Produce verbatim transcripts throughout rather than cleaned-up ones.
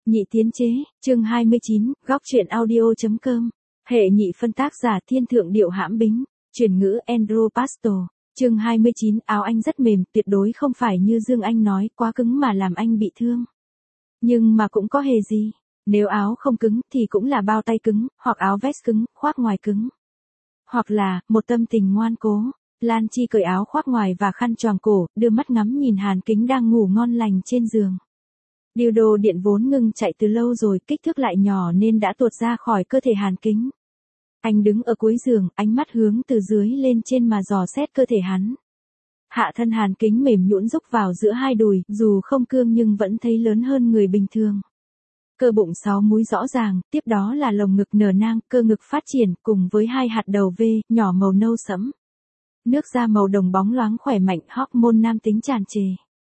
Nhị tiến chế, chương hai mươi chín, góc truyện audio.com. Hệ nhị phân tác giả thiên thượng điệu hãm bính, chuyển ngữ Andrew Pastor. Chương hai mươi chín, áo anh rất mềm, tuyệt đối không phải như Dương Anh nói, quá cứng mà làm anh bị thương. Nhưng mà cũng có hề gì, nếu áo không cứng thì cũng là bao tay cứng, hoặc áo vest cứng, khoác ngoài cứng. Hoặc là, một tâm tình ngoan cố. Lan Chi cởi áo khoác ngoài và khăn choàng cổ, đưa mắt ngắm nhìn Hàn Kính đang ngủ ngon lành trên giường. Điều đồ điện vốn ngừng chạy từ lâu rồi, kích thước lại nhỏ nên đã tuột ra khỏi cơ thể Hàn Kính. Anh đứng ở cuối giường, ánh mắt hướng từ dưới lên trên mà dò xét cơ thể hắn. Hạ thân Hàn Kính mềm nhũn rúc vào giữa hai đùi, dù không cương nhưng vẫn thấy lớn hơn người bình thường. Cơ bụng sáu múi rõ ràng, tiếp đó là lồng ngực nở nang, cơ ngực phát triển, cùng với hai hạt đầu V, nhỏ màu nâu sẫm. Nước da màu đồng bóng loáng khỏe mạnh, hormone nam tính tràn trề.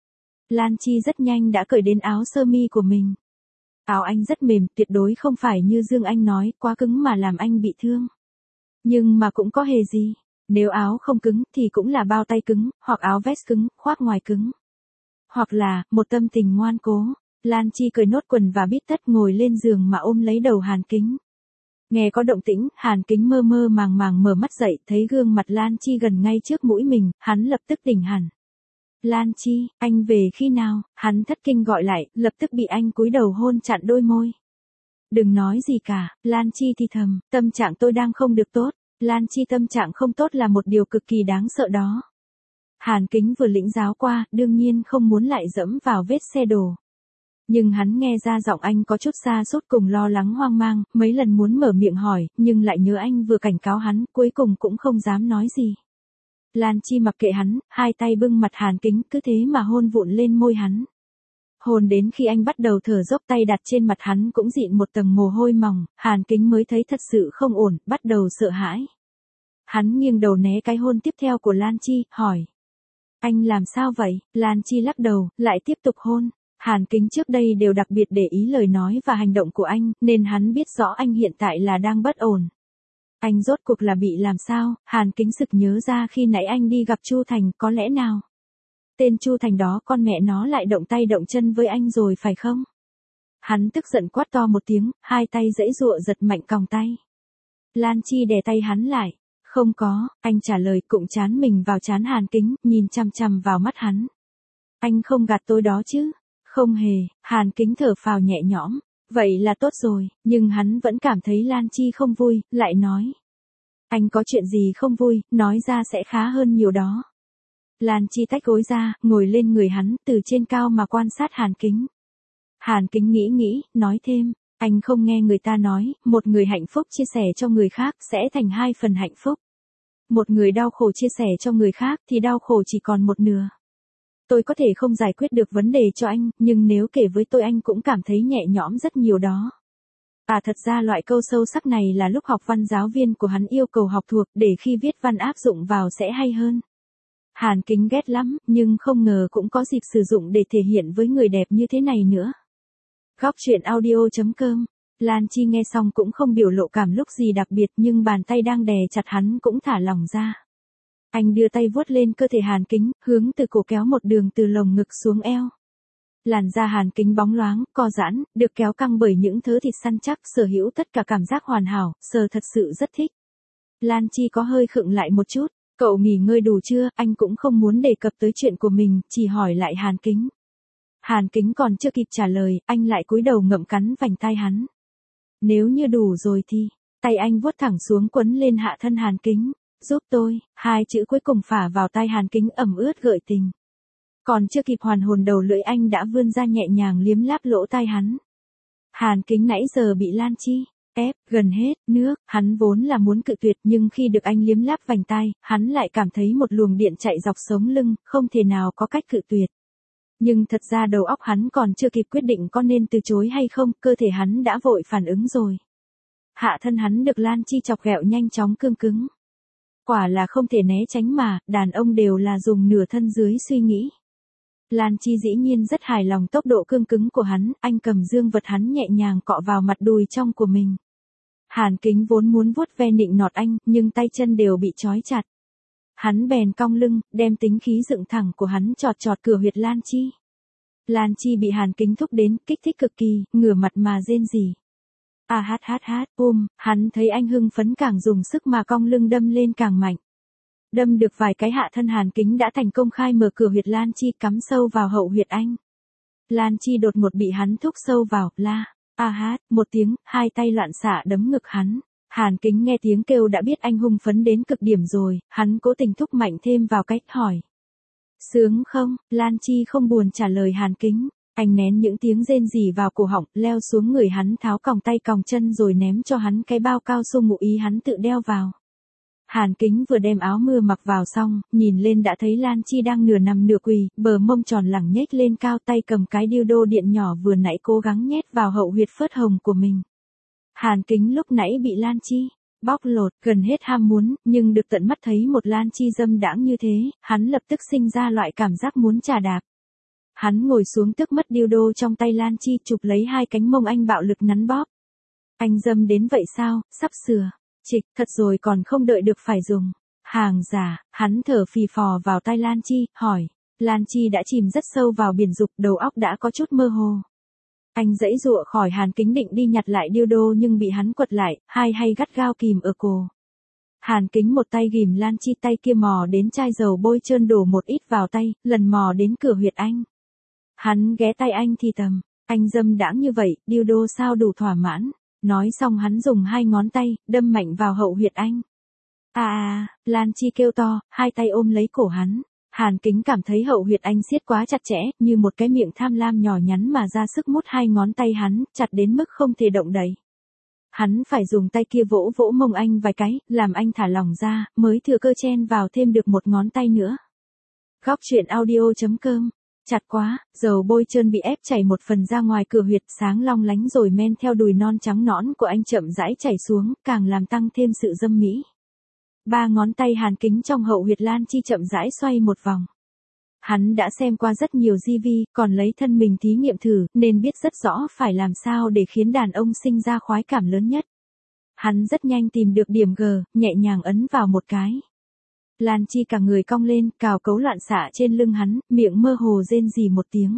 Lan Chi rất nhanh đã cởi đến áo sơ mi của mình. Áo anh rất mềm, tuyệt đối không phải như Dương Anh nói, quá cứng mà làm anh bị thương. Nhưng mà cũng có hề gì, nếu áo không cứng thì cũng là bao tay cứng, hoặc áo vest cứng, khoác ngoài cứng. Hoặc là, một tâm tình ngoan cố. Lan Chi cởi nốt quần và bít tất ngồi lên giường mà ôm lấy đầu Hàn Kính. Nghe có động tĩnh, Hàn Kính mơ mơ màng màng mở mắt dậy, thấy gương mặt Lan Chi gần ngay trước mũi mình, hắn lập tức tỉnh hẳn. Lan Chi, anh về khi nào? Hắn thất kinh gọi lại, lập tức bị anh cúi đầu hôn chặn đôi môi. Đừng nói gì cả, Lan Chi thì thầm, tâm trạng tôi đang không được tốt. Lan Chi tâm trạng không tốt là một điều cực kỳ đáng sợ đó. Hàn Kính vừa lĩnh giáo qua, đương nhiên không muốn lại dẫm vào vết xe đổ. Nhưng hắn nghe ra giọng anh có chút xa sút cùng lo lắng hoang mang, mấy lần muốn mở miệng hỏi, nhưng lại nhớ anh vừa cảnh cáo hắn, cuối cùng cũng không dám nói gì. Lan Chi mặc kệ hắn, hai tay bưng mặt Hàn Kính, cứ thế mà hôn vụn lên môi hắn. Hôn đến khi anh bắt đầu thở dốc, tay đặt trên mặt hắn cũng dịn một tầng mồ hôi mỏng, Hàn Kính mới thấy thật sự không ổn, bắt đầu sợ hãi. Hắn nghiêng đầu né cái hôn tiếp theo của Lan Chi, hỏi. Anh làm sao vậy? Lan Chi lắc đầu, lại tiếp tục hôn. Hàn Kính trước đây đều đặc biệt để ý lời nói và hành động của anh, nên hắn biết rõ anh hiện tại là đang bất ổn. Anh rốt cuộc là bị làm sao? Hàn Kính sực nhớ ra khi nãy anh đi gặp Chu Thành, có lẽ nào? Tên Chu Thành đó con mẹ nó lại động tay động chân với anh rồi phải không? Hắn tức giận quát to một tiếng, hai tay giãy giụa giật mạnh còng tay. Lan Chi đè tay hắn lại. Không có, anh trả lời, cụng chán mình vào chán Hàn Kính, nhìn chằm chằm vào mắt hắn. Anh không gạt tôi đó chứ? Không hề, Hàn Kính thở phào nhẹ nhõm. Vậy là tốt rồi, nhưng hắn vẫn cảm thấy Lan Chi không vui, lại nói. Anh có chuyện gì không vui, nói ra sẽ khá hơn nhiều đó. Lan Chi tách gối ra, ngồi lên người hắn, từ trên cao mà quan sát Hàn Kính. Hàn Kính nghĩ nghĩ, nói thêm, anh không nghe người ta nói, một người hạnh phúc chia sẻ cho người khác sẽ thành hai phần hạnh phúc. Một người đau khổ chia sẻ cho người khác thì đau khổ chỉ còn một nửa. Tôi có thể không giải quyết được vấn đề cho anh, nhưng nếu kể với tôi anh cũng cảm thấy nhẹ nhõm rất nhiều đó. À thật ra loại câu sâu sắc này là lúc học văn giáo viên của hắn yêu cầu học thuộc để khi viết văn áp dụng vào sẽ hay hơn. Hàn Kính ghét lắm, nhưng không ngờ cũng có dịp sử dụng để thể hiện với người đẹp như thế này nữa. Góc truyện audio.com. Lan Chi nghe xong cũng không biểu lộ cảm lúc gì đặc biệt, nhưng bàn tay đang đè chặt hắn cũng thả lỏng ra. Anh đưa tay vuốt lên cơ thể Hàn Kính, hướng từ cổ kéo một đường từ lồng ngực xuống eo. Làn da Hàn Kính bóng loáng, co giãn, được kéo căng bởi những thớ thịt săn chắc, sở hữu tất cả cảm giác hoàn hảo, sờ thật sự rất thích. Lan Chi có hơi khựng lại một chút, cậu nghỉ ngơi đủ chưa? Anh cũng không muốn đề cập tới chuyện của mình, chỉ hỏi lại Hàn Kính. Hàn Kính còn chưa kịp trả lời, anh lại cúi đầu ngậm cắn vành tai hắn. Nếu như đủ rồi thì, tay anh vuốt thẳng xuống quấn lên hạ thân Hàn Kính. Giúp tôi, hai chữ cuối cùng phả vào tai Hàn Kính ẩm ướt gợi tình. Còn chưa kịp hoàn hồn đầu lưỡi anh đã vươn ra nhẹ nhàng liếm láp lỗ tai hắn. Hàn Kính nãy giờ bị Lan Chi ép gần hết nước, hắn vốn là muốn cự tuyệt nhưng khi được anh liếm láp vành tai, hắn lại cảm thấy một luồng điện chạy dọc sống lưng, không thể nào có cách cự tuyệt. Nhưng thật ra đầu óc hắn còn chưa kịp quyết định có nên từ chối hay không, cơ thể hắn đã vội phản ứng rồi. Hạ thân hắn được Lan Chi chọc ghẹo nhanh chóng cương cứng. Quả là không thể né tránh mà, đàn ông đều là dùng nửa thân dưới suy nghĩ. Lan Chi dĩ nhiên rất hài lòng tốc độ cương cứng của hắn, anh cầm dương vật hắn nhẹ nhàng cọ vào mặt đùi trong của mình. Hàn Kính vốn muốn vuốt ve nịnh nọt anh, nhưng tay chân đều bị trói chặt. Hắn bèn cong lưng, đem tính khí dựng thẳng của hắn chọt chọt cửa huyệt Lan Chi. Lan Chi bị Hàn Kính thúc đến, kích thích cực kỳ, ngửa mặt mà rên rỉ. À hát hát hát, ôm, hắn thấy anh hưng phấn càng dùng sức mà cong lưng đâm lên càng mạnh. Đâm được vài cái hạ thân Hàn Kính đã thành công khai mở cửa huyệt Lan Chi cắm sâu vào hậu huyệt anh. Lan Chi đột ngột bị hắn thúc sâu vào, la, a hát, một tiếng, hai tay loạn xạ đấm ngực hắn. Hàn Kính nghe tiếng kêu đã biết anh hung phấn đến cực điểm rồi, hắn cố tình thúc mạnh thêm vào cách hỏi. Sướng không? Lan Chi không buồn trả lời Hàn Kính. Anh nén những tiếng rên rỉ vào cổ họng, leo xuống người hắn tháo còng tay còng chân rồi ném cho hắn cái bao cao su ngụ ý hắn tự đeo vào. Hàn Kính vừa đem áo mưa mặc vào xong, nhìn lên đã thấy Lan Chi đang nửa nằm nửa quỳ, bờ mông tròn lẳng nhếch lên cao, tay cầm cái dildo điện nhỏ vừa nãy cố gắng nhét vào hậu huyệt phớt hồng của mình. Hàn Kính lúc nãy bị Lan Chi bóc lột, gần hết ham muốn, nhưng được tận mắt thấy một Lan Chi dâm đãng như thế, hắn lập tức sinh ra loại cảm giác muốn chà đạp. Hắn ngồi xuống tức mất dildo trong tay Lan Chi, chụp lấy hai cánh mông anh bạo lực nắn bóp. Anh dâm đến vậy sao, sắp sửa. Trịch, thật rồi còn không đợi được phải dùng. Hàng giả, hắn thở phì phò vào tai Lan Chi, hỏi. Lan Chi đã chìm rất sâu vào biển dục, đầu óc đã có chút mơ hồ. Anh giãy giụa khỏi Hàn Kính định đi nhặt lại dildo nhưng bị hắn quật lại, hai hay gắt gao kìm ở cổ. Hàn Kính một tay ghìm Lan Chi, tay kia mò đến chai dầu bôi trơn đổ một ít vào tay, lần mò đến cửa huyệt anh. Hắn ghé tay anh thì thầm, anh dâm đãng như vậy, dildo sao đủ thỏa mãn. Nói xong hắn dùng hai ngón tay, đâm mạnh vào hậu huyệt anh. À à, Lan Chi kêu to, hai tay ôm lấy cổ hắn. Hàn Kính cảm thấy hậu huyệt anh siết quá chặt chẽ, như một cái miệng tham lam nhỏ nhắn mà ra sức mút hai ngón tay hắn, chặt đến mức không thể động đậy. Hắn phải dùng tay kia vỗ vỗ mông anh vài cái, làm anh thả lỏng ra, mới thừa cơ chen vào thêm được một ngón tay nữa. Góc truyện audio chấm com. Chặt quá, dầu bôi trơn bị ép chảy một phần ra ngoài cửa huyệt, sáng long lánh rồi men theo đùi non trắng nõn của anh chậm rãi chảy xuống, càng làm tăng thêm sự dâm mỹ. Ba ngón tay Hàn Kính trong hậu huyệt Lan Chi chậm rãi xoay một vòng. Hắn đã xem qua rất nhiều gi vi, còn lấy thân mình thí nghiệm thử, nên biết rất rõ phải làm sao để khiến đàn ông sinh ra khoái cảm lớn nhất. Hắn rất nhanh tìm được điểm G, nhẹ nhàng ấn vào một cái. Lan Chi cả người cong lên, cào cấu loạn xạ trên lưng hắn, miệng mơ hồ rên rỉ một tiếng.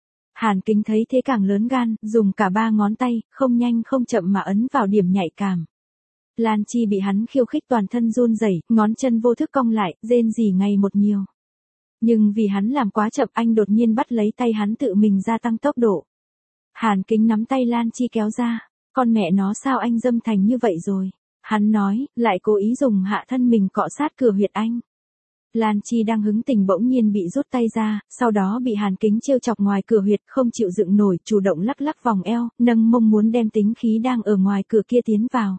Hàn Kính thấy thế càng lớn gan, dùng cả ba ngón tay, không nhanh không chậm mà ấn vào điểm nhạy cảm. Lan Chi bị hắn khiêu khích toàn thân run rẩy, ngón chân vô thức cong lại, rên rỉ ngày một nhiều. Nhưng vì hắn làm quá chậm, anh đột nhiên bắt lấy tay hắn tự mình gia tăng tốc độ. Hàn Kính nắm tay Lan Chi kéo ra, con mẹ nó sao anh dâm thành như vậy rồi. Hắn nói, lại cố ý dùng hạ thân mình cọ sát cửa huyệt anh. Lan Chi đang hứng tình bỗng nhiên bị rút tay ra, sau đó bị Hàn Kính trêu chọc ngoài cửa huyệt, không chịu dựng nổi, chủ động lắc lắc vòng eo, nâng mông muốn đem tính khí đang ở ngoài cửa kia tiến vào.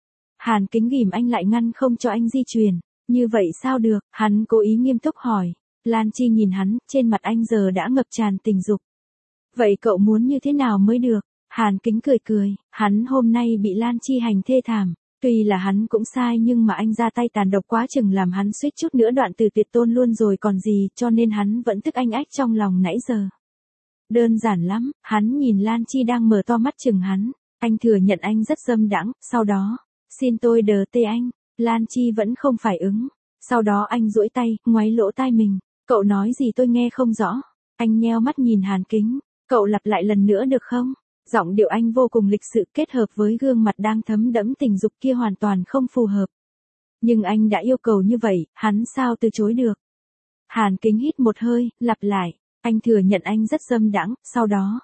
Hàn Kính ghìm anh lại ngăn không cho anh di chuyển. Như vậy sao được, hắn cố ý nghiêm túc hỏi. Lan Chi nhìn hắn, trên mặt anh giờ đã ngập tràn tình dục. Vậy cậu muốn như thế nào mới được? Hàn Kính cười cười, hắn hôm nay bị Lan Chi hành thê thảm. Tuy là hắn cũng sai nhưng mà anh ra tay tàn độc quá chừng làm hắn suýt chút nữa đoạn từ tuyệt tôn luôn rồi còn gì, cho nên hắn vẫn tức anh ách trong lòng nãy giờ. Đơn giản lắm, hắn nhìn Lan Chi đang mở to mắt chừng hắn, anh thừa nhận anh rất dâm đãng, sau đó, xin tôi đờ tê anh, Lan Chi vẫn không phải ứng, sau đó anh duỗi tay, ngoáy lỗ tai mình, cậu nói gì tôi nghe không rõ, anh nheo mắt nhìn Hàn Kính, cậu lặp lại lần nữa được không? Giọng điệu anh vô cùng lịch sự kết hợp với gương mặt đang thấm đẫm tình dục kia hoàn toàn không phù hợp. Nhưng anh đã yêu cầu như vậy, hắn sao từ chối được. Hàn Kính hít một hơi, lặp lại, anh thừa nhận anh rất dâm đãng, sau đó,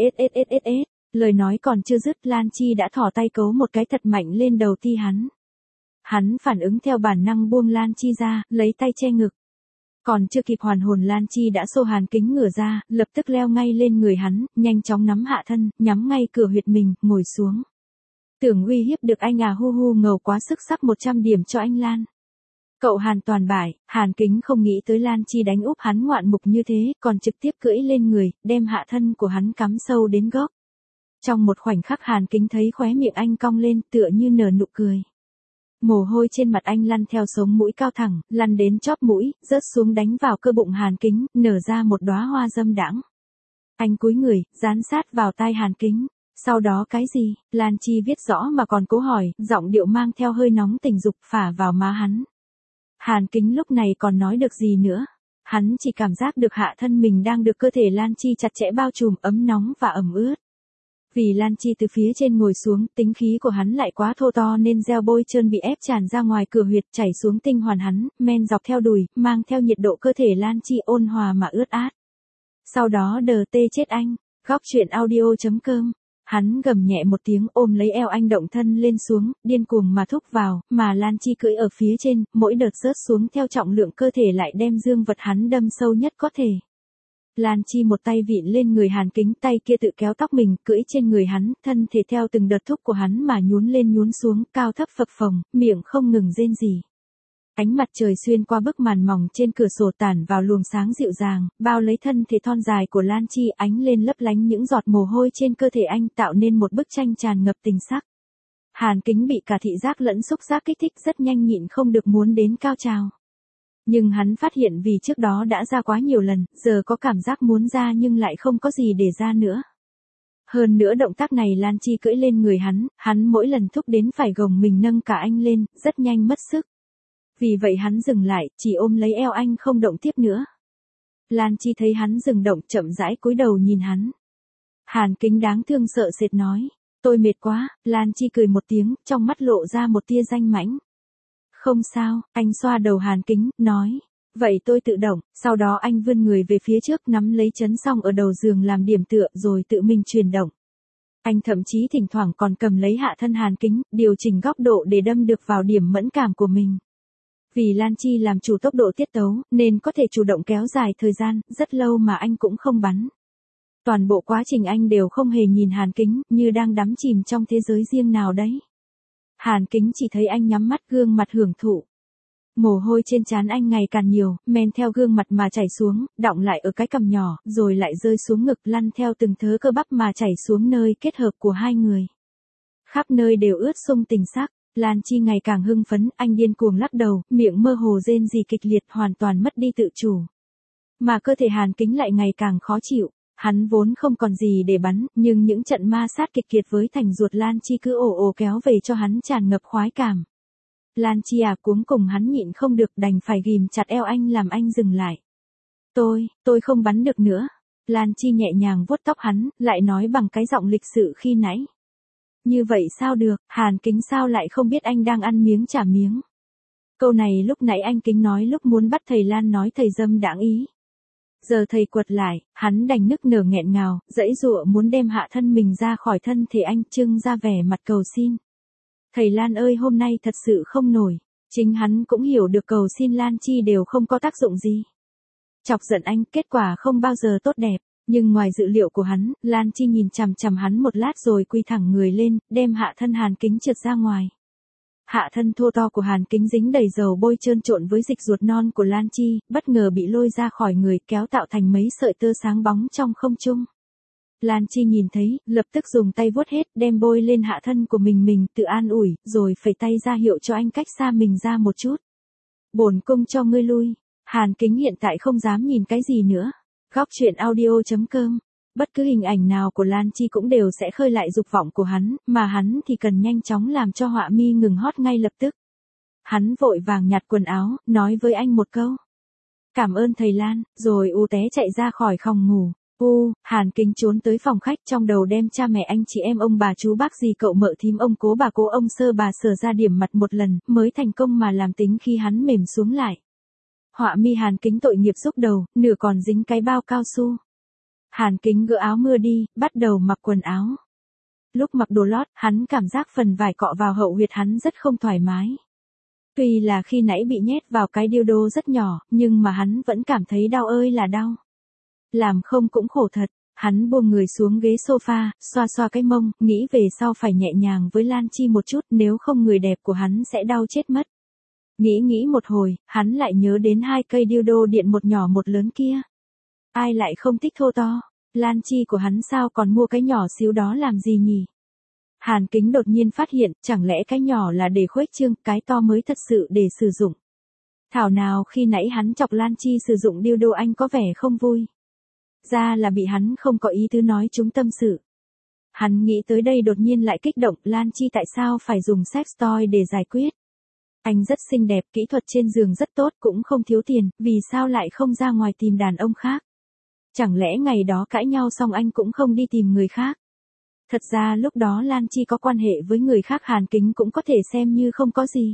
ê, lời nói còn chưa dứt Lan Chi đã thò tay cấu một cái thật mạnh lên đầu ti hắn. Hắn phản ứng theo bản năng buông Lan Chi ra, lấy tay che ngực. Còn chưa kịp hoàn hồn Lan Chi đã xô Hàn Kính ngửa ra, lập tức leo ngay lên người hắn, nhanh chóng nắm hạ thân, nhắm ngay cửa huyệt mình, ngồi xuống. Tưởng uy hiếp được anh à, hu hu ngầu quá sức, sắc một trăm điểm cho anh Lan. Cậu Hàn toàn bại, Hàn Kính không nghĩ tới Lan Chi đánh úp hắn ngoạn mục như thế, còn trực tiếp cưỡi lên người, đem hạ thân của hắn cắm sâu đến gốc. Trong một khoảnh khắc Hàn Kính thấy khóe miệng anh cong lên, tựa như nở nụ cười. Mồ hôi trên mặt anh lăn theo sống mũi cao thẳng, lăn đến chóp mũi, rớt xuống đánh vào cơ bụng Hàn Kính, nở ra một đóa hoa dâm đãng. Anh cúi người, dán sát vào tai Hàn Kính. Sau đó cái gì? Lan Chi viết rõ mà còn cố hỏi, giọng điệu mang theo hơi nóng tình dục phả vào má hắn. Hàn Kính lúc này còn nói được gì nữa? Hắn chỉ cảm giác được hạ thân mình đang được cơ thể Lan Chi chặt chẽ bao trùm, ấm nóng và ẩm ướt. Vì Lan Chi từ phía trên ngồi xuống, tính khí của hắn lại quá thô to nên gel bôi trơn bị ép tràn ra ngoài cửa huyệt, chảy xuống tinh hoàn hắn, men dọc theo đùi, mang theo nhiệt độ cơ thể Lan Chi ôn hòa mà ướt át. Sau đó đờ tê chết anh, góc truyện audio chấm com. Hắn gầm nhẹ một tiếng ôm lấy eo anh động thân lên xuống, điên cuồng mà thúc vào, mà Lan Chi cưỡi ở phía trên, mỗi đợt rớt xuống theo trọng lượng cơ thể lại đem dương vật hắn đâm sâu nhất có thể. Lan Chi một tay vịn lên người Hàn Kính, tay kia tự kéo tóc mình, cưỡi trên người hắn, thân thể theo từng đợt thúc của hắn mà nhún lên nhún xuống, cao thấp phập phồng, miệng không ngừng rên rỉ. Ánh mặt trời xuyên qua bức màn mỏng trên cửa sổ tản vào luồng sáng dịu dàng, bao lấy thân thể thon dài của Lan Chi, ánh lên lấp lánh những giọt mồ hôi trên cơ thể anh, tạo nên một bức tranh tràn ngập tình sắc. Hàn Kính bị cả thị giác lẫn xúc giác kích thích, rất nhanh nhịn không được muốn đến cao trào. Nhưng hắn phát hiện vì trước đó đã ra quá nhiều lần, giờ có cảm giác muốn ra nhưng lại không có gì để ra nữa. Hơn nữa động tác này Lan Chi cưỡi lên người hắn, hắn mỗi lần thúc đến phải gồng mình nâng cả anh lên, rất nhanh mất sức. Vì vậy hắn dừng lại, chỉ ôm lấy eo anh không động tiếp nữa. Lan Chi thấy hắn dừng động, chậm rãi cúi đầu nhìn hắn. Hàn Kính đáng thương sợ sệt nói, tôi mệt quá. Lan Chi cười một tiếng, trong mắt lộ ra một tia danh mãnh. Không sao, anh xoa đầu Hàn Kính, nói, vậy tôi tự động. Sau đó anh vươn người về phía trước, nắm lấy chấn song ở đầu giường làm điểm tựa rồi tự mình chuyển động. Anh thậm chí thỉnh thoảng còn cầm lấy hạ thân Hàn Kính, điều chỉnh góc độ để đâm được vào điểm mẫn cảm của mình. Vì Lan Chi làm chủ tốc độ tiết tấu, nên có thể chủ động kéo dài thời gian, rất lâu mà anh cũng không bắn. Toàn bộ quá trình anh đều không hề nhìn Hàn Kính, như đang đắm chìm trong thế giới riêng nào đấy. Hàn Kính chỉ thấy anh nhắm mắt gương mặt hưởng thụ. Mồ hôi trên trán anh ngày càng nhiều, men theo gương mặt mà chảy xuống, đọng lại ở cái cằm nhỏ, rồi lại rơi xuống ngực, lăn theo từng thớ cơ bắp mà chảy xuống nơi kết hợp của hai người. Khắp nơi đều ướt sũng tình sắc. Lan Chi ngày càng hưng phấn, anh điên cuồng lắc đầu, miệng mơ hồ rên rỉ kịch liệt, hoàn toàn mất đi tự chủ. Mà cơ thể Hàn Kính lại ngày càng khó chịu, hắn vốn không còn gì để bắn, nhưng những trận ma sát kịch liệt với thành ruột Lan Chi cứ ồ ồ kéo về cho hắn tràn ngập khoái cảm. Lan Chi à, cuống cùng hắn nhịn không được, đành phải ghìm chặt eo anh làm anh dừng lại. Tôi, tôi không bắn được nữa. Lan Chi nhẹ nhàng vuốt tóc hắn, lại nói bằng cái giọng lịch sự khi nãy. Như vậy sao được, Hàn Kính sao lại không biết anh đang ăn miếng trả miếng. Câu này lúc nãy anh Kính nói lúc muốn bắt thầy Lan nói thầy dâm đãng ý. Giờ thầy quật lại, hắn đành nức nở nghẹn ngào, dãy dụa muốn đem hạ thân mình ra khỏi thân thể anh, trưng ra vẻ mặt cầu xin. Thầy Lan ơi, hôm nay thật sự không nổi. Chính hắn cũng hiểu được cầu xin Lan Chi đều không có tác dụng gì. Chọc giận anh, kết quả không bao giờ tốt đẹp. Nhưng ngoài dự liệu của hắn, Lan Chi nhìn chằm chằm hắn một lát rồi quy thẳng người lên, đem hạ thân Hàn Kính trượt ra ngoài. Hạ thân thô to của Hàn Kính dính đầy dầu bôi trơn trộn với dịch ruột non của Lan Chi, bất ngờ bị lôi ra khỏi người, kéo tạo thành mấy sợi tơ sáng bóng trong không trung. Lan Chi nhìn thấy, lập tức dùng tay vuốt hết, đem bôi lên hạ thân của mình, mình tự an ủi, rồi phẩy tay ra hiệu cho anh cách xa mình ra một chút. Bổn cung cho ngươi lui. Hàn Kính hiện tại không dám nhìn cái gì nữa. Góc truyện audio chấm com. Bất cứ hình ảnh nào của Lan Chi cũng đều sẽ khơi lại dục vọng của hắn, mà hắn thì cần nhanh chóng làm cho họa mi ngừng hót ngay lập tức. Hắn vội vàng nhặt quần áo, nói với anh một câu. Cảm ơn thầy Lan, rồi u té chạy ra khỏi phòng ngủ. U, Hàn Kính trốn tới phòng khách, trong đầu đem cha mẹ anh chị em ông bà chú bác dì cậu mợ thím ông cố bà cố ông sơ bà sở ra điểm mặt một lần, mới thành công mà làm tính khi hắn mềm xuống lại. Họa mi Hàn Kính tội nghiệp xúc đầu, nửa còn dính cái bao cao su. Hàn Kính gỡ áo mưa đi, bắt đầu mặc quần áo. Lúc mặc đồ lót, hắn cảm giác phần vải cọ vào hậu huyệt hắn rất không thoải mái. Tuy là khi nãy bị nhét vào cái dildo rất nhỏ, nhưng mà hắn vẫn cảm thấy đau ơi là đau. Làm không cũng khổ thật, hắn buông người xuống ghế sofa, xoa xoa cái mông, nghĩ về sau phải nhẹ nhàng với Lan Chi một chút, nếu không người đẹp của hắn sẽ đau chết mất. Nghĩ nghĩ một hồi, hắn lại nhớ đến hai cây dildo điện, một nhỏ một lớn kia. Ai lại không thích thô to, Lan Chi của hắn sao còn mua cái nhỏ xíu đó làm gì nhỉ? Hàn Kính đột nhiên phát hiện, chẳng lẽ cái nhỏ là để khuếch trương, cái to mới thật sự để sử dụng. Thảo nào khi nãy hắn chọc Lan Chi sử dụng dildo anh có vẻ không vui. Ra là bị hắn không có ý tứ nói chúng tâm sự. Hắn nghĩ tới đây đột nhiên lại kích động, Lan Chi tại sao phải dùng sex toy để giải quyết? Anh rất xinh đẹp, kỹ thuật trên giường rất tốt, cũng không thiếu tiền, vì sao lại không ra ngoài tìm đàn ông khác? Chẳng lẽ ngày đó cãi nhau xong anh cũng không đi tìm người khác? Thật ra lúc đó Lan Chi có quan hệ với người khác, Hàn Kính cũng có thể xem như không có gì.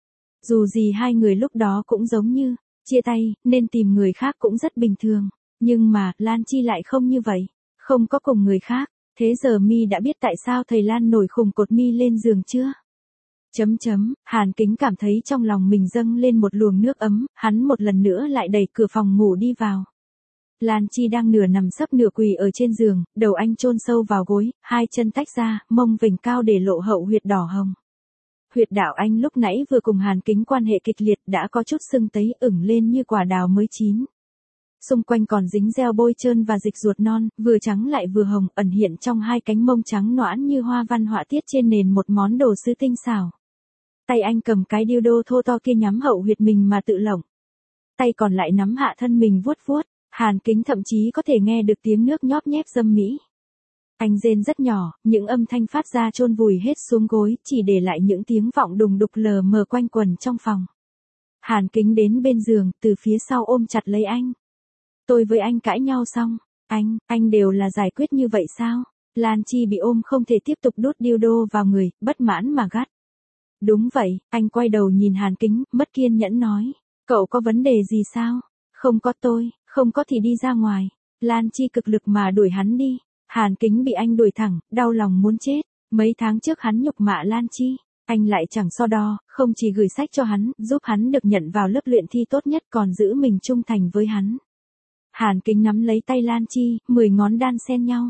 Dù gì hai người lúc đó cũng giống như chia tay, nên tìm người khác cũng rất bình thường. Nhưng mà, Lan Chi lại không như vậy. Không có cùng người khác. Thế giờ mi đã biết tại sao thầy Lan nổi khùng cột mi lên giường chưa? Chấm chấm, Hàn Kính cảm thấy trong lòng mình dâng lên một luồng nước ấm, hắn một lần nữa lại đẩy cửa phòng ngủ đi vào. Lan Chi đang nửa nằm sấp nửa quỳ ở trên giường, đầu anh chôn sâu vào gối, hai chân tách ra, mông vểnh cao để lộ hậu huyệt đỏ hồng. Huyệt đạo anh lúc nãy vừa cùng Hàn Kính quan hệ kịch liệt đã có chút sưng tấy ửng lên như quả đào mới chín. Xung quanh còn dính gel bôi trơn và dịch ruột non, vừa trắng lại vừa hồng, ẩn hiện trong hai cánh mông trắng nõn như hoa văn họa tiết trên nền một món đồ sứ tinh xảo. Tay anh cầm cái dildo thô to kia nhắm hậu huyệt mình mà tự lỏng. Tay còn lại nắm hạ thân mình vuốt vuốt, Hàn Kính thậm chí có thể nghe được tiếng nước nhóp nhép dâm mỹ. Anh rên rất nhỏ, những âm thanh phát ra chôn vùi hết xuống gối, chỉ để lại những tiếng vọng đùng đục lờ mờ quanh quẩn trong phòng. Hàn Kính đến bên giường, từ phía sau ôm chặt lấy anh. Tôi với anh cãi nhau xong, anh, anh đều là giải quyết như vậy sao? Lan Chi bị ôm không thể tiếp tục đút dildo vào người, bất mãn mà gắt. Đúng vậy, anh quay đầu nhìn Hàn Kính, mất kiên nhẫn nói. Cậu có vấn đề gì sao? Không có tôi, không có thì đi ra ngoài. Lan Chi cực lực mà đuổi hắn đi. Hàn Kính bị anh đuổi thẳng, đau lòng muốn chết. Mấy tháng trước hắn nhục mạ Lan Chi. Anh lại chẳng so đo, không chỉ gửi sách cho hắn, giúp hắn được nhận vào lớp luyện thi tốt nhất còn giữ mình trung thành với hắn. Hàn Kính nắm lấy tay Lan Chi, mười ngón đan xen nhau.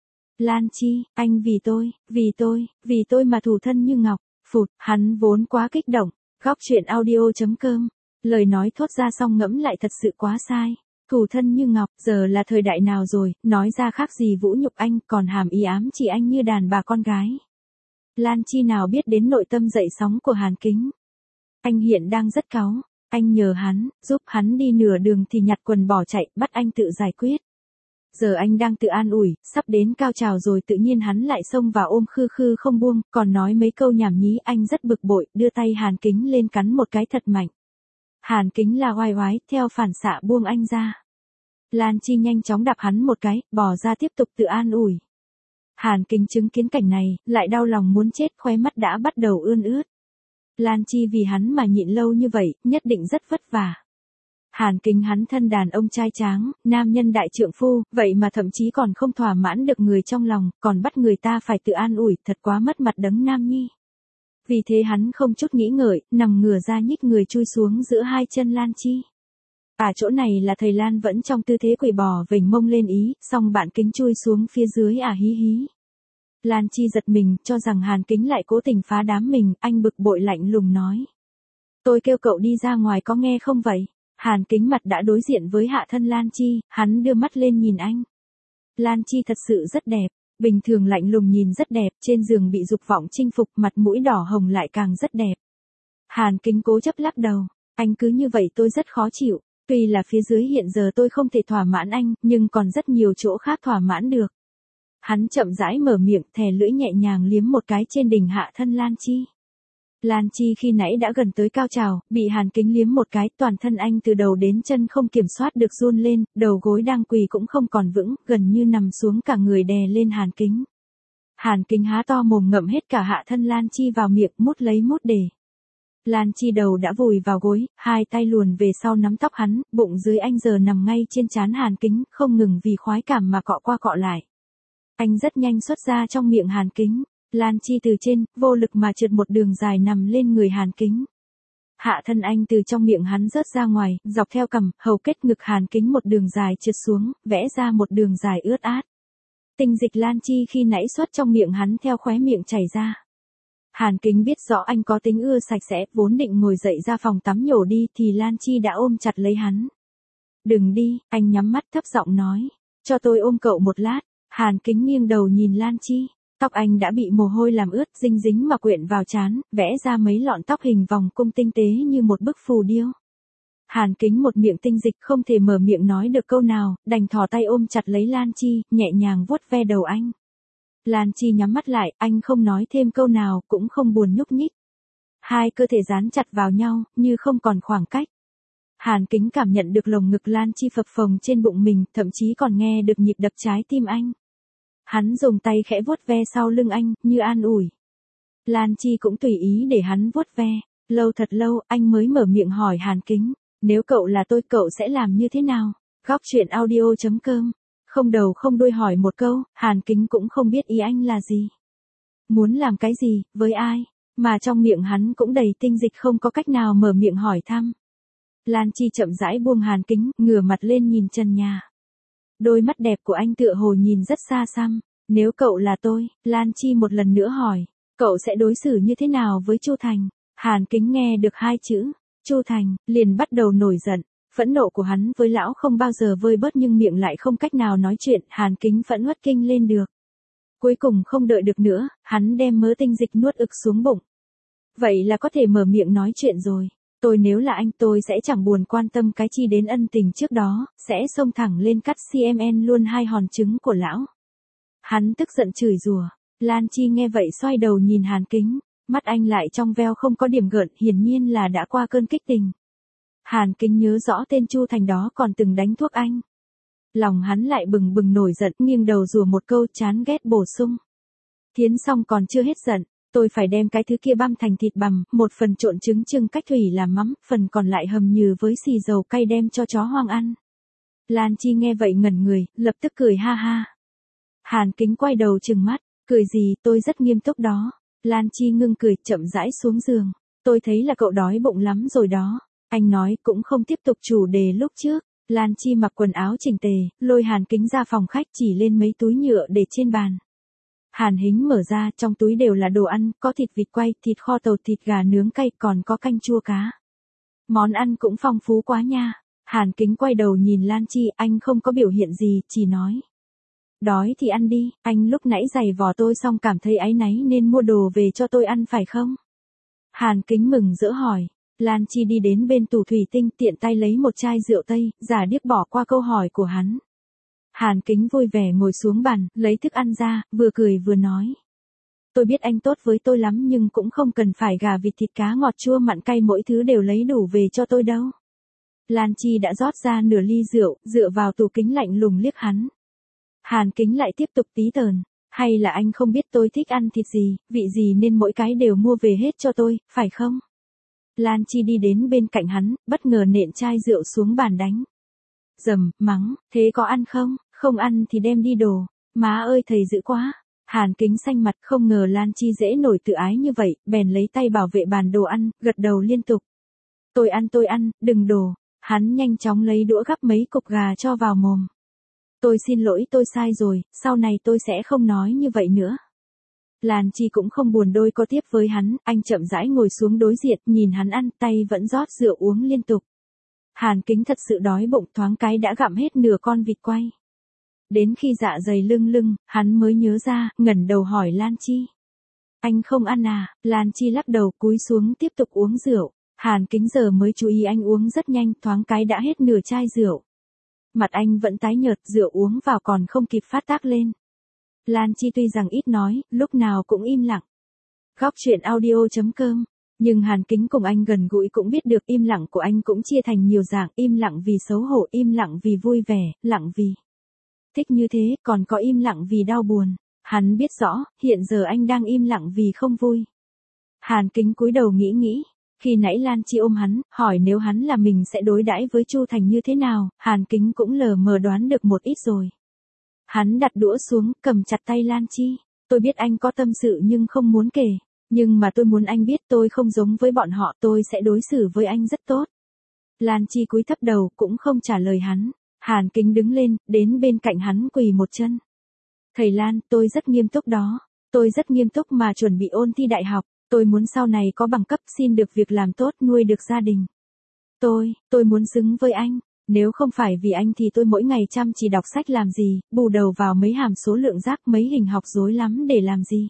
Lan Chi, anh vì tôi, vì tôi, vì tôi mà thủ thân như ngọc. Phụt, hắn vốn quá kích động. Góc truyện audio chấm com. Lời nói thốt ra xong ngẫm lại thật sự quá sai. Thủ thân như ngọc, giờ là thời đại nào rồi, nói ra khác gì vũ nhục anh, còn hàm ý ám chỉ anh như đàn bà con gái. Lan Chi nào biết đến nội tâm dậy sóng của Hàn Kính. Anh hiện đang rất cáu, anh nhờ hắn, giúp hắn đi nửa đường thì nhặt quần bỏ chạy, bắt anh tự giải quyết. Giờ anh đang tự an ủi, sắp đến cao trào rồi tự nhiên hắn lại xông vào ôm khư khư không buông, còn nói mấy câu nhảm nhí, anh rất bực bội, đưa tay Hàn Kính lên cắn một cái thật mạnh. Hàn Kính là oai oái, theo phản xạ buông anh ra. Lan Chi nhanh chóng đạp hắn một cái, bỏ ra tiếp tục tự an ủi. Hàn Kính chứng kiến cảnh này, lại đau lòng muốn chết, khóe mắt đã bắt đầu ươn ướt. Lan Chi vì hắn mà nhịn lâu như vậy, nhất định rất vất vả. Hàn Kính hắn thân đàn ông trai tráng, nam nhân đại trượng phu, vậy mà thậm chí còn không thỏa mãn được người trong lòng, còn bắt người ta phải tự an ủi, thật quá mất mặt đấng nam nhi. Vì thế hắn không chút nghĩ ngợi, nằm ngửa ra nhích người chui xuống giữa hai chân Lan Chi. À chỗ này là thầy Lan vẫn trong tư thế quỳ bò vểnh mông lên ý, song bạn Kính chui xuống phía dưới à hí hí. Lan Chi giật mình, cho rằng Hàn Kính lại cố tình phá đám mình, anh bực bội lạnh lùng nói. Tôi kêu cậu đi ra ngoài có nghe không vậy? Hàn Kính mặt đã đối diện với hạ thân Lan Chi, hắn đưa mắt lên nhìn anh. Lan Chi thật sự rất đẹp, bình thường lạnh lùng nhìn rất đẹp, trên giường bị dục vọng chinh phục, mặt mũi đỏ hồng lại càng rất đẹp. Hàn Kính cố chấp lắc đầu, anh cứ như vậy tôi rất khó chịu, tuy là phía dưới hiện giờ tôi không thể thỏa mãn anh, nhưng còn rất nhiều chỗ khác thỏa mãn được. Hắn chậm rãi mở miệng, thè lưỡi nhẹ nhàng liếm một cái trên đỉnh hạ thân Lan Chi. Lan Chi khi nãy đã gần tới cao trào, bị Hàn Kính liếm một cái, toàn thân anh từ đầu đến chân không kiểm soát được run lên, đầu gối đang quỳ cũng không còn vững, gần như nằm xuống cả người đè lên Hàn Kính. Hàn Kính há to mồm ngậm hết cả hạ thân Lan Chi vào miệng, mút lấy mút để. Lan Chi đầu đã vùi vào gối, hai tay luồn về sau nắm tóc hắn, bụng dưới anh giờ nằm ngay trên trán Hàn Kính, không ngừng vì khoái cảm mà cọ qua cọ lại. Anh rất nhanh xuất ra trong miệng Hàn Kính. Lan Chi từ trên, vô lực mà trượt một đường dài nằm lên người Hàn Kính. Hạ thân anh từ trong miệng hắn rớt ra ngoài, dọc theo cằm, hầu kết ngực Hàn Kính một đường dài trượt xuống, vẽ ra một đường dài ướt át. Tinh dịch Lan Chi khi nãy xuất trong miệng hắn theo khóe miệng chảy ra. Hàn Kính biết rõ anh có tính ưa sạch sẽ, vốn định ngồi dậy ra phòng tắm nhổ đi thì Lan Chi đã ôm chặt lấy hắn. Đừng đi, anh nhắm mắt thấp giọng nói. Cho tôi ôm cậu một lát. Hàn Kính nghiêng đầu nhìn Lan Chi. Tóc anh đã bị mồ hôi làm ướt, dinh dính mà quyện vào trán, vẽ ra mấy lọn tóc hình vòng cung tinh tế như một bức phù điêu. Hàn Kính một miệng tinh dịch không thể mở miệng nói được câu nào, đành thò tay ôm chặt lấy Lan Chi, nhẹ nhàng vuốt ve đầu anh. Lan Chi nhắm mắt lại, anh không nói thêm câu nào, cũng không buồn nhúc nhích. Hai cơ thể dán chặt vào nhau, như không còn khoảng cách. Hàn Kính cảm nhận được lồng ngực Lan Chi phập phồng trên bụng mình, thậm chí còn nghe được nhịp đập trái tim anh. Hắn dùng tay khẽ vuốt ve sau lưng anh, như an ủi. Lan Chi cũng tùy ý để hắn vuốt ve. Lâu thật lâu, anh mới mở miệng hỏi Hàn Kính, nếu cậu là tôi cậu sẽ làm như thế nào? Góc truyện audio chấm com. Không đầu không đuôi hỏi một câu, Hàn Kính cũng không biết ý anh là gì. Muốn làm cái gì, với ai, mà trong miệng hắn cũng đầy tinh dịch không có cách nào mở miệng hỏi thăm. Lan Chi chậm rãi buông Hàn Kính, ngửa mặt lên nhìn trần nhà. Đôi mắt đẹp của anh tựa hồ nhìn rất xa xăm. Nếu cậu là tôi, Lan Chi một lần nữa hỏi, cậu sẽ đối xử như thế nào với Chu Thành? Hàn Kính nghe được hai chữ, Chu Thành, liền bắt đầu nổi giận. Phẫn nộ của hắn với lão không bao giờ vơi bớt nhưng miệng lại không cách nào nói chuyện, Hàn Kính phẫn uất kinh lên được. Cuối cùng không đợi được nữa, hắn đem mớ tinh dịch nuốt ực xuống bụng. Vậy là có thể mở miệng nói chuyện rồi. Tôi nếu là anh tôi sẽ chẳng buồn quan tâm cái chi đến ân tình trước đó, sẽ xông thẳng lên cắt xê em en luôn hai hòn trứng của lão. Hắn tức giận chửi rủa. Lan Chi nghe vậy xoay đầu nhìn Hàn Kính, mắt anh lại trong veo không có điểm gợn, hiển nhiên là đã qua cơn kích tình. Hàn Kính nhớ rõ tên Chu Thành đó còn từng đánh thuốc anh. Lòng hắn lại bừng bừng nổi giận, nghiêng đầu rủa một câu chán ghét bổ sung. Thiến xong còn chưa hết giận, tôi phải đem cái thứ kia băm thành thịt bằm, một phần trộn trứng chưng cách thủy làm mắm, phần còn lại hầm nhừ với xì dầu cay đem cho chó hoang ăn. Lan Chi nghe vậy ngẩn người, lập tức cười ha ha. Hàn Kính quay đầu trừng mắt, cười gì, tôi rất nghiêm túc đó. Lan Chi ngưng cười, chậm rãi xuống giường. Tôi thấy là cậu đói bụng lắm rồi đó. Anh nói cũng không tiếp tục chủ đề lúc trước. Lan Chi mặc quần áo chỉnh tề, lôi Hàn Kính ra phòng khách chỉ lên mấy túi nhựa để trên bàn. Hàn Hính mở ra, trong túi đều là đồ ăn, có thịt vịt quay, thịt kho tàu, thịt gà nướng cay, còn có canh chua cá. Món ăn cũng phong phú quá nha. Hàn Kính quay đầu nhìn Lan Chi, anh không có biểu hiện gì, chỉ nói. Đói thì ăn đi, anh lúc nãy giày vò tôi xong cảm thấy áy náy nên mua đồ về cho tôi ăn phải không? Hàn Kính mừng rỡ hỏi. Lan Chi đi đến bên tủ thủy tinh tiện tay lấy một chai rượu tây, giả điếc bỏ qua câu hỏi của hắn. Hàn Kính vui vẻ ngồi xuống bàn, lấy thức ăn ra, vừa cười vừa nói. Tôi biết anh tốt với tôi lắm nhưng cũng không cần phải gà vịt thịt cá ngọt chua mặn cay mỗi thứ đều lấy đủ về cho tôi đâu. Lan Chi đã rót ra nửa ly rượu, dựa vào tủ kính lạnh lùng liếc hắn. Hàn Kính lại tiếp tục tí tờn. Hay là anh không biết tôi thích ăn thịt gì, vị gì nên mỗi cái đều mua về hết cho tôi, phải không? Lan Chi đi đến bên cạnh hắn, bất ngờ nện chai rượu xuống bàn đánh. Dầm, mắng, thế có ăn không? Không ăn thì đem đi đồ. Má ơi thầy dữ quá. Hàn Kính xanh mặt, không ngờ Lan Chi dễ nổi tự ái như vậy, bèn lấy tay bảo vệ bàn đồ ăn, gật đầu liên tục. Tôi ăn tôi ăn, đừng đổ. Hắn nhanh chóng lấy đũa gắp mấy cục gà cho vào mồm. Tôi xin lỗi, tôi sai rồi, sau này tôi sẽ không nói như vậy nữa. Lan Chi cũng không buồn đôi co tiếp với hắn, anh chậm rãi ngồi xuống đối diện, nhìn hắn ăn, tay vẫn rót rượu uống liên tục. Hàn Kính thật sự đói bụng, thoáng cái đã gặm hết nửa con vịt quay. Đến khi dạ dày lưng lưng, hắn mới nhớ ra, ngẩng đầu hỏi Lan Chi. Anh không ăn à? Lan Chi lắc đầu, cúi xuống tiếp tục uống rượu. Hàn Kính giờ mới chú ý anh uống rất nhanh, thoáng cái đã hết nửa chai rượu. Mặt anh vẫn tái nhợt, rượu uống vào còn không kịp phát tác lên. Lan Chi tuy rằng ít nói, lúc nào cũng im lặng. Góc truyện audio chấm com. Nhưng Hàn Kính cùng anh gần gũi cũng biết được im lặng của anh cũng chia thành nhiều dạng, im lặng vì xấu hổ, im lặng vì vui vẻ, lặng vì thích như thế, còn có im lặng vì đau buồn. Hắn biết rõ, hiện giờ anh đang im lặng vì không vui. Hàn Kính cúi đầu nghĩ nghĩ. Khi nãy Lan Chi ôm hắn, hỏi nếu hắn là mình sẽ đối đãi với Chu Thành như thế nào, Hàn Kính cũng lờ mờ đoán được một ít rồi. Hắn đặt đũa xuống, cầm chặt tay Lan Chi. Tôi biết anh có tâm sự nhưng không muốn kể. Nhưng mà tôi muốn anh biết tôi không giống với bọn họ, tôi sẽ đối xử với anh rất tốt. Lan Chi cúi thấp đầu, cũng không trả lời hắn. Hàn Kính đứng lên, đến bên cạnh hắn quỳ một chân. Thầy Lan, tôi rất nghiêm túc đó. Tôi rất nghiêm túc mà chuẩn bị ôn thi đại học. Tôi muốn sau này có bằng cấp, xin được việc làm tốt, nuôi được gia đình. Tôi, tôi muốn xứng với anh. Nếu không phải vì anh thì tôi mỗi ngày chăm chỉ đọc sách làm gì, bù đầu vào mấy hàm số lượng rác, mấy hình học rối lắm để làm gì.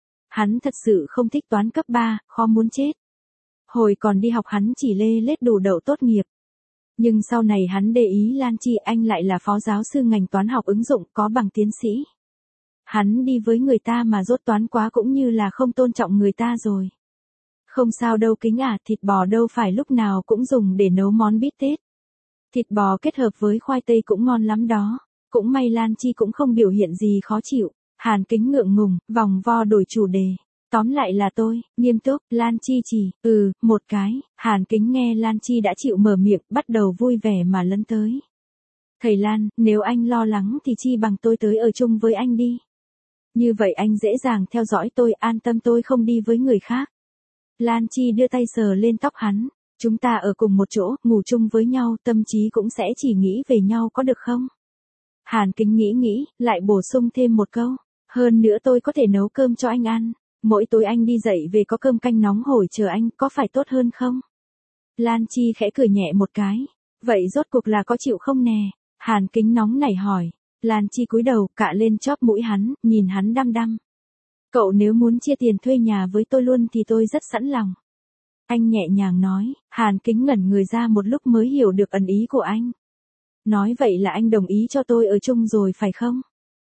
Hắn thật sự không thích toán cấp ba, khó muốn chết. Hồi còn đi học hắn chỉ lê lết đủ đậu tốt nghiệp. Nhưng sau này hắn để ý Lan Chi, anh lại là phó giáo sư ngành toán học ứng dụng, có bằng tiến sĩ. Hắn đi với người ta mà dốt toán quá cũng như là không tôn trọng người ta rồi. Không sao đâu Kính à, thịt bò đâu phải lúc nào cũng dùng để nấu món bít tết. Thịt bò kết hợp với khoai tây cũng ngon lắm đó. Cũng may Lan Chi cũng không biểu hiện gì khó chịu. Hàn Kính ngượng ngùng, vòng vo đổi chủ đề. Tóm lại là tôi, nghiêm túc, Lan Chi chỉ, ừ, một cái. Hàn Kính nghe Lan Chi đã chịu mở miệng, bắt đầu vui vẻ mà lấn tới. Thầy Lan, nếu anh lo lắng thì chi bằng tôi tới ở chung với anh đi. Như vậy anh dễ dàng theo dõi tôi, an tâm tôi không đi với người khác. Lan Chi đưa tay sờ lên tóc hắn. Chúng ta ở cùng một chỗ, ngủ chung với nhau, tâm trí cũng sẽ chỉ nghĩ về nhau có được không? Hàn Kính nghĩ nghĩ, lại bổ sung thêm một câu. Hơn nữa tôi có thể nấu cơm cho anh ăn. Mỗi tối anh đi dậy về có cơm canh nóng hổi chờ anh, có phải tốt hơn không? Lan Chi khẽ cười nhẹ một cái. Vậy rốt cuộc là có chịu không nè? Hàn Kính nóng nảy hỏi. Lan Chi cúi đầu, cạ lên chóp mũi hắn, nhìn hắn đăm đăm. Cậu nếu muốn chia tiền thuê nhà với tôi luôn thì tôi rất sẵn lòng. Anh nhẹ nhàng nói. Hàn Kính ngẩn người ra một lúc mới hiểu được ẩn ý của anh. Nói vậy là anh đồng ý cho tôi ở chung rồi phải không?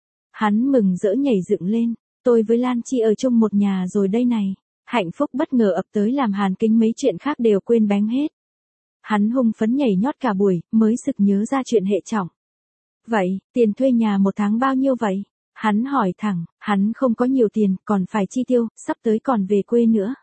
Hắn mừng rỡ nhảy dựng lên. Tôi với Lan Chi ở chung một nhà rồi đây này. Hạnh phúc bất ngờ ập tới làm Hàn Kính mấy chuyện khác đều quên bén hết. Hắn hùng phấn nhảy nhót cả buổi, mới sực nhớ ra chuyện hệ trọng. Vậy, tiền thuê nhà một tháng bao nhiêu vậy? Hắn hỏi thẳng, hắn không có nhiều tiền, còn phải chi tiêu, sắp tới còn về quê nữa.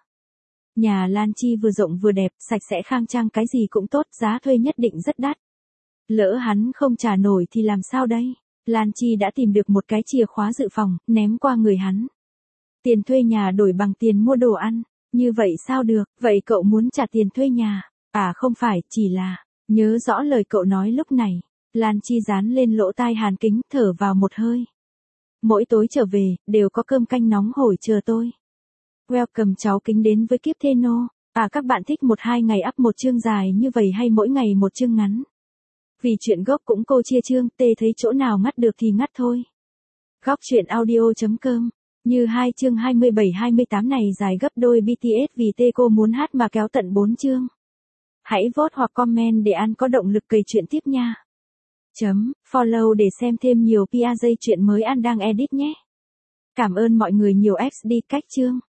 Nhà Lan Chi vừa rộng vừa đẹp, sạch sẽ khang trang cái gì cũng tốt, giá thuê nhất định rất đắt. Lỡ hắn không trả nổi thì làm sao đây? Lan Chi đã tìm được một cái chìa khóa dự phòng, ném qua người hắn. Tiền thuê nhà đổi bằng tiền mua đồ ăn. Như vậy sao được, vậy cậu muốn trả tiền thuê nhà? À không phải, chỉ là, nhớ rõ lời cậu nói lúc này. Lan Chi dán lên lỗ tai Hàn Kính, thở vào một hơi. Mỗi tối trở về, đều có cơm canh nóng hổi chờ tôi. Welcome cháu Kính đến với Kiếp Theno. À các bạn thích một hai ngày up một chương dài như vậy hay mỗi ngày một chương ngắn? Vì chuyện gốc cũng cô chia chương, tê thấy chỗ nào ngắt được thì ngắt thôi. Góc truyện audio.com. Như hai chương hai mươi bảy hai mươi tám này dài gấp đôi bê tê ét vì tê cô muốn hát mà kéo tận bốn chương. Hãy vote hoặc comment để An có động lực kể chuyện tiếp nha. Chấm, follow để xem thêm nhiều pê a dây chuyện mới An đang edit nhé. Cảm ơn mọi người nhiều ích đi cách chương.